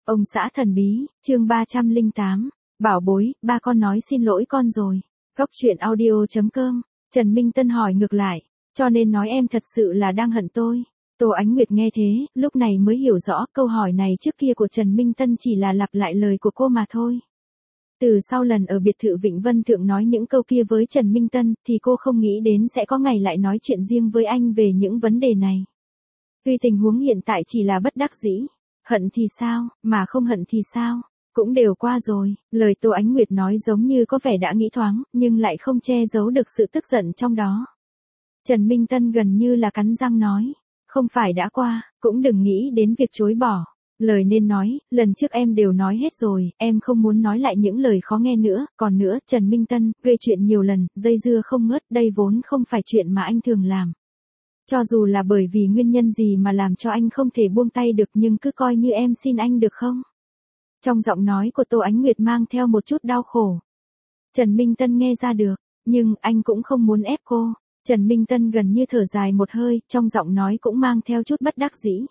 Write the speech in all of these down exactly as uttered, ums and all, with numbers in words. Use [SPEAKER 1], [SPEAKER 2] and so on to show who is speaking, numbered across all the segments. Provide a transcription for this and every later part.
[SPEAKER 1] Ông xã thần bí, chương ba trăm lẻ tám, bảo bối, ba con nói xin lỗi con rồi. Góc truyện audio chấm com, Trần Minh Tân hỏi ngược lại, cho nên nói em thật sự là đang hận tôi. Tô Ánh Nguyệt nghe thế, lúc này mới hiểu rõ câu hỏi này trước kia của Trần Minh Tân chỉ là lặp lại lời của cô mà thôi. Từ sau lần ở biệt thự Vịnh Vân Thượng nói những câu kia với Trần Minh Tân thì cô không nghĩ đến sẽ có ngày lại nói chuyện riêng với anh về những vấn đề này. Tuy tình huống hiện tại chỉ là bất đắc dĩ. Hận thì sao, mà không hận thì sao, cũng đều qua rồi. Lời Tô Ánh Nguyệt nói giống như có vẻ đã nghĩ thoáng, nhưng lại không che giấu được sự tức giận trong đó. Trần Minh Tân gần như là cắn răng nói, không phải đã qua, cũng đừng nghĩ đến việc chối bỏ. Lời nên nói, lần trước em đều nói hết rồi, em không muốn nói lại những lời khó nghe nữa. Còn nữa, Trần Minh Tân, gây chuyện nhiều lần, dây dưa không ngớt, đây vốn không phải chuyện mà anh thường làm. Cho dù là bởi vì nguyên nhân gì mà làm cho anh không thể buông tay được, nhưng cứ coi như em xin anh được không? Trong giọng nói của Tô Ánh Nguyệt mang theo một chút đau khổ. Trần Minh Tân nghe ra được, nhưng anh cũng không muốn ép cô. Trần Minh Tân gần như thở dài một hơi, trong giọng nói cũng mang theo chút bất đắc dĩ.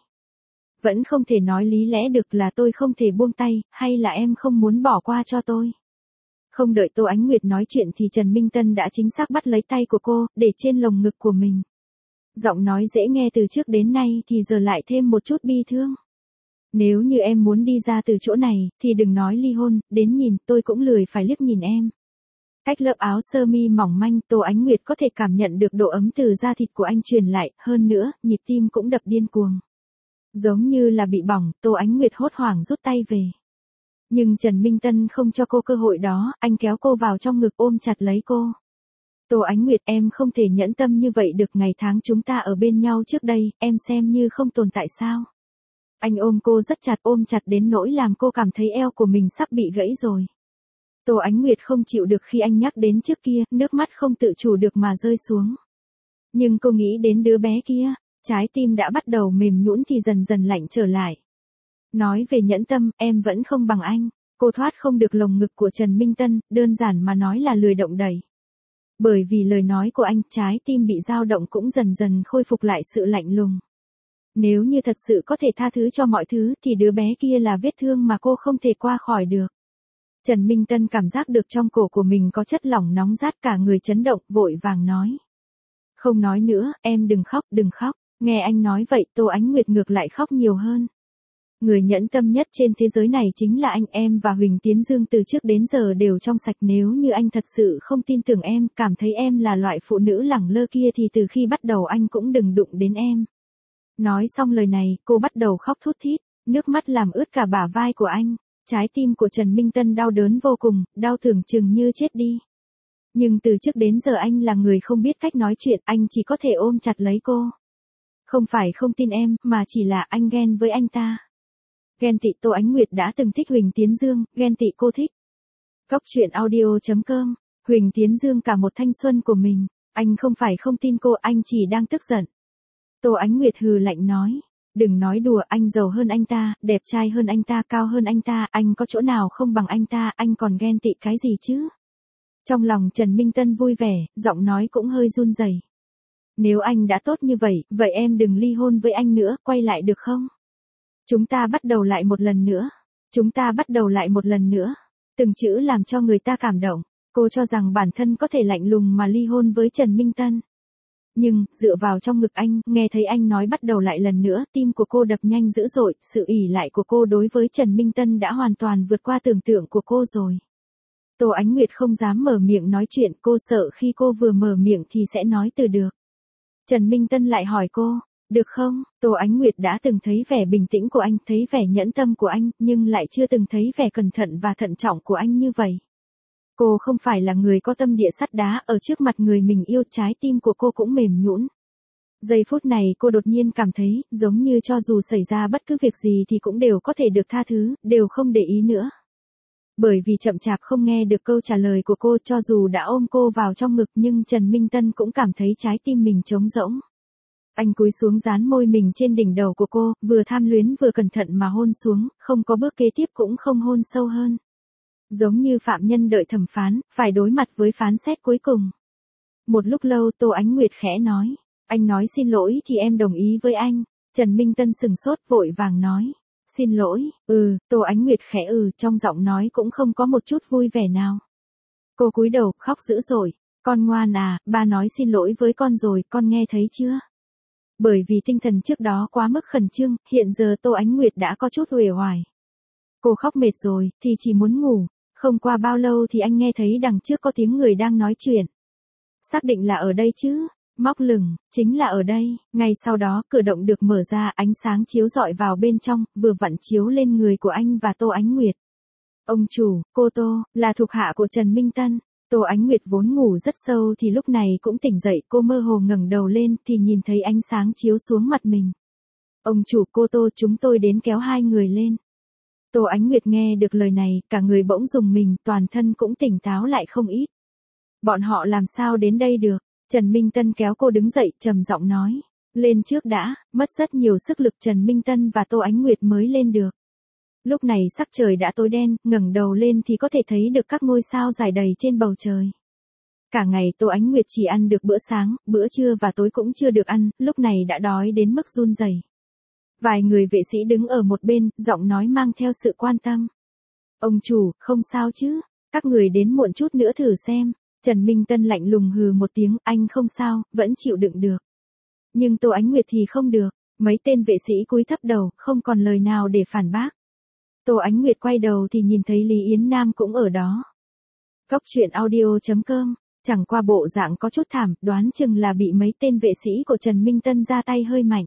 [SPEAKER 1] Vẫn không thể nói lý lẽ được là tôi không thể buông tay, hay là em không muốn bỏ qua cho tôi. Không đợi Tô Ánh Nguyệt nói chuyện thì Trần Minh Tân đã chính xác bắt lấy tay của cô, để trên lồng ngực của mình. Giọng nói dễ nghe từ trước đến nay thì giờ lại thêm một chút bi thương. Nếu như em muốn đi ra từ chỗ này, thì đừng nói ly hôn, đến nhìn tôi cũng lười phải liếc nhìn em. Cách lớp áo sơ mi mỏng manh, Tô Ánh Nguyệt có thể cảm nhận được độ ấm từ da thịt của anh truyền lại, hơn nữa, nhịp tim cũng đập điên cuồng. Giống như là bị bỏng, Tô Ánh Nguyệt hốt hoảng rút tay về. Nhưng Trần Minh Tân không cho cô cơ hội đó, anh kéo cô vào trong ngực ôm chặt lấy cô. Tô Ánh Nguyệt, em không thể nhẫn tâm như vậy được, ngày tháng chúng ta ở bên nhau trước đây, em xem như không tồn tại sao. Anh ôm cô rất chặt, ôm chặt đến nỗi làm cô cảm thấy eo của mình sắp bị gãy rồi. Tô Ánh Nguyệt không chịu được khi anh nhắc đến trước kia, nước mắt không tự chủ được mà rơi xuống. Nhưng cô nghĩ đến đứa bé kia, trái tim đã bắt đầu mềm nhũn thì dần dần lạnh trở lại. Nói về nhẫn tâm, em vẫn không bằng anh. Cô thoát không được lồng ngực của Trần Minh Tân, đơn giản mà nói là lười động đẩy. Bởi vì lời nói của anh, trái tim bị dao động cũng dần dần khôi phục lại sự lạnh lùng. Nếu như thật sự có thể tha thứ cho mọi thứ thì đứa bé kia là vết thương mà cô không thể qua khỏi được. Trần Minh Tân cảm giác được trong cổ của mình có chất lỏng nóng rát, cả người chấn động, vội vàng nói. Không nói nữa, em đừng khóc, đừng khóc. Nghe anh nói vậy, Tô Ánh Nguyệt ngược lại khóc nhiều hơn. Người nhẫn tâm nhất trên thế giới này chính là anh. Em và Huỳnh Tiến Dương từ trước đến giờ đều trong sạch, nếu như anh thật sự không tin tưởng em, cảm thấy em là loại phụ nữ lẳng lơ kia thì từ khi bắt đầu anh cũng đừng đụng đến em. Nói xong lời này, cô bắt đầu khóc thút thít, nước mắt làm ướt cả bả vai của anh. Trái tim của Trần Minh Tân đau đớn vô cùng, đau tưởng chừng như chết đi. Nhưng từ trước đến giờ anh là người không biết cách nói chuyện, anh chỉ có thể ôm chặt lấy cô. Không phải không tin em, mà chỉ là anh ghen với anh ta. Ghen tị. Tô Ánh Nguyệt đã từng thích Huỳnh Tiến Dương, ghen tị cô thích. Góc truyện audio chấm com, Huỳnh Tiến Dương cả một thanh xuân của mình, anh không phải không tin cô, anh chỉ đang tức giận. Tô Ánh Nguyệt hừ lạnh nói, đừng nói đùa, anh giàu hơn anh ta, đẹp trai hơn anh ta, cao hơn anh ta, anh có chỗ nào không bằng anh ta, anh còn ghen tị cái gì chứ? Trong lòng Trần Minh Tân vui vẻ, giọng nói cũng hơi run rẩy. Nếu anh đã tốt như vậy, vậy em đừng ly hôn với anh nữa, quay lại được không? Chúng ta bắt đầu lại một lần nữa. Chúng ta bắt đầu lại một lần nữa. Từng chữ làm cho người ta cảm động. Cô cho rằng bản thân có thể lạnh lùng mà ly hôn với Trần Minh Tân. Nhưng, dựa vào trong ngực anh, nghe thấy anh nói bắt đầu lại lần nữa, tim của cô đập nhanh dữ dội, sự ỷ lại của cô đối với Trần Minh Tân đã hoàn toàn vượt qua tưởng tượng của cô rồi. Tô Ánh Nguyệt không dám mở miệng nói chuyện, cô sợ khi cô vừa mở miệng thì sẽ nói từ được. Trần Minh Tân lại hỏi cô, được không? Tô Ánh Nguyệt đã từng thấy vẻ bình tĩnh của anh, thấy vẻ nhẫn tâm của anh, nhưng lại chưa từng thấy vẻ cẩn thận và thận trọng của anh như vậy. Cô không phải là người có tâm địa sắt đá, ở trước mặt người mình yêu, trái tim của cô cũng mềm nhũn. Giây phút này cô đột nhiên cảm thấy, giống như cho dù xảy ra bất cứ việc gì thì cũng đều có thể được tha thứ, đều không để ý nữa. Bởi vì chậm chạp không nghe được câu trả lời của cô, cho dù đã ôm cô vào trong ngực nhưng Trần Minh Tân cũng cảm thấy trái tim mình trống rỗng. Anh cúi xuống dán môi mình trên đỉnh đầu của cô, vừa tham luyến vừa cẩn thận mà hôn xuống, không có bước kế tiếp cũng không hôn sâu hơn. Giống như phạm nhân đợi thẩm phán, phải đối mặt với phán xét cuối cùng. Một lúc lâu Tô Ánh Nguyệt khẽ nói, anh nói xin lỗi thì em đồng ý với anh. Trần Minh Tân sừng sốt, vội vàng nói, Xin lỗi, ừ, Tô Ánh Nguyệt khẽ ừ, trong giọng nói cũng không có một chút vui vẻ nào. Cô cúi đầu, khóc dữ dội. Con ngoan à, ba nói xin lỗi với con rồi, con nghe thấy chưa? Bởi vì tinh thần trước đó quá mức khẩn trương, hiện giờ Tô Ánh Nguyệt đã có chút uể oải. Cô khóc mệt rồi, thì chỉ muốn ngủ. Không qua bao lâu thì anh nghe thấy đằng trước có tiếng người đang nói chuyện. Xác định là ở đây chứ? Móc lửng, chính là ở đây. Ngay sau đó, cửa động được mở ra, ánh sáng chiếu rọi vào bên trong, vừa vặn chiếu lên người của anh và Tô Ánh Nguyệt. Ông chủ, cô Tô, là thuộc hạ của Trần Minh Tân. Tô Ánh Nguyệt vốn ngủ rất sâu thì lúc này cũng tỉnh dậy, cô mơ hồ ngẩng đầu lên thì nhìn thấy ánh sáng chiếu xuống mặt mình. Ông chủ, cô Tô, chúng tôi đến kéo hai người lên. Tô Ánh Nguyệt nghe được lời này, cả người bỗng rùng mình, toàn thân cũng tỉnh táo lại không ít. Bọn họ làm sao đến đây được? Trần Minh Tân kéo cô đứng dậy, trầm giọng nói. Lên trước đã, mất rất nhiều sức lực Trần Minh Tân và Tô Ánh Nguyệt mới lên được. Lúc này sắc trời đã tối đen, ngẩng đầu lên thì có thể thấy được các ngôi sao rải đầy trên bầu trời. Cả ngày Tô Ánh Nguyệt chỉ ăn được bữa sáng, bữa trưa và tối cũng chưa được ăn, lúc này đã đói đến mức run rẩy. Vài người vệ sĩ đứng ở một bên, giọng nói mang theo sự quan tâm. Ông chủ, không sao chứ? Các người đến muộn chút nữa thử xem. Trần Minh Tân lạnh lùng hừ một tiếng, anh không sao, vẫn chịu đựng được. Nhưng Tô Ánh Nguyệt thì không được, mấy tên vệ sĩ cúi thấp đầu, không còn lời nào để phản bác. Tô Ánh Nguyệt quay đầu thì nhìn thấy Lý Yến Nam cũng ở đó. Cốc truyện audio chấm com, chẳng qua bộ dạng có chút thảm, đoán chừng là bị mấy tên vệ sĩ của Trần Minh Tân ra tay hơi mạnh.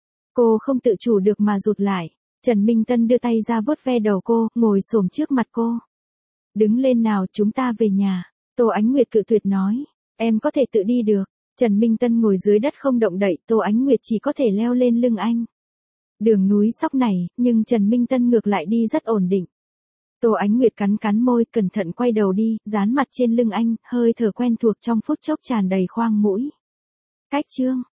[SPEAKER 1] Cô không tự chủ được mà rụt lại. Trần Minh Tân đưa tay ra vuốt ve đầu cô, ngồi xổm trước mặt cô. Đứng lên nào, chúng ta về nhà. Tô Ánh Nguyệt cự tuyệt nói. Em có thể tự đi được. Trần Minh Tân ngồi dưới đất không động đậy, Tô Ánh Nguyệt chỉ có thể leo lên lưng anh. Đường núi sóc này, nhưng Trần Minh Tân ngược lại đi rất ổn định. Tô Ánh Nguyệt cắn cắn môi, cẩn thận quay đầu đi, dán mặt trên lưng anh, hơi thở quen thuộc trong phút chốc tràn đầy khoang mũi. Cách chương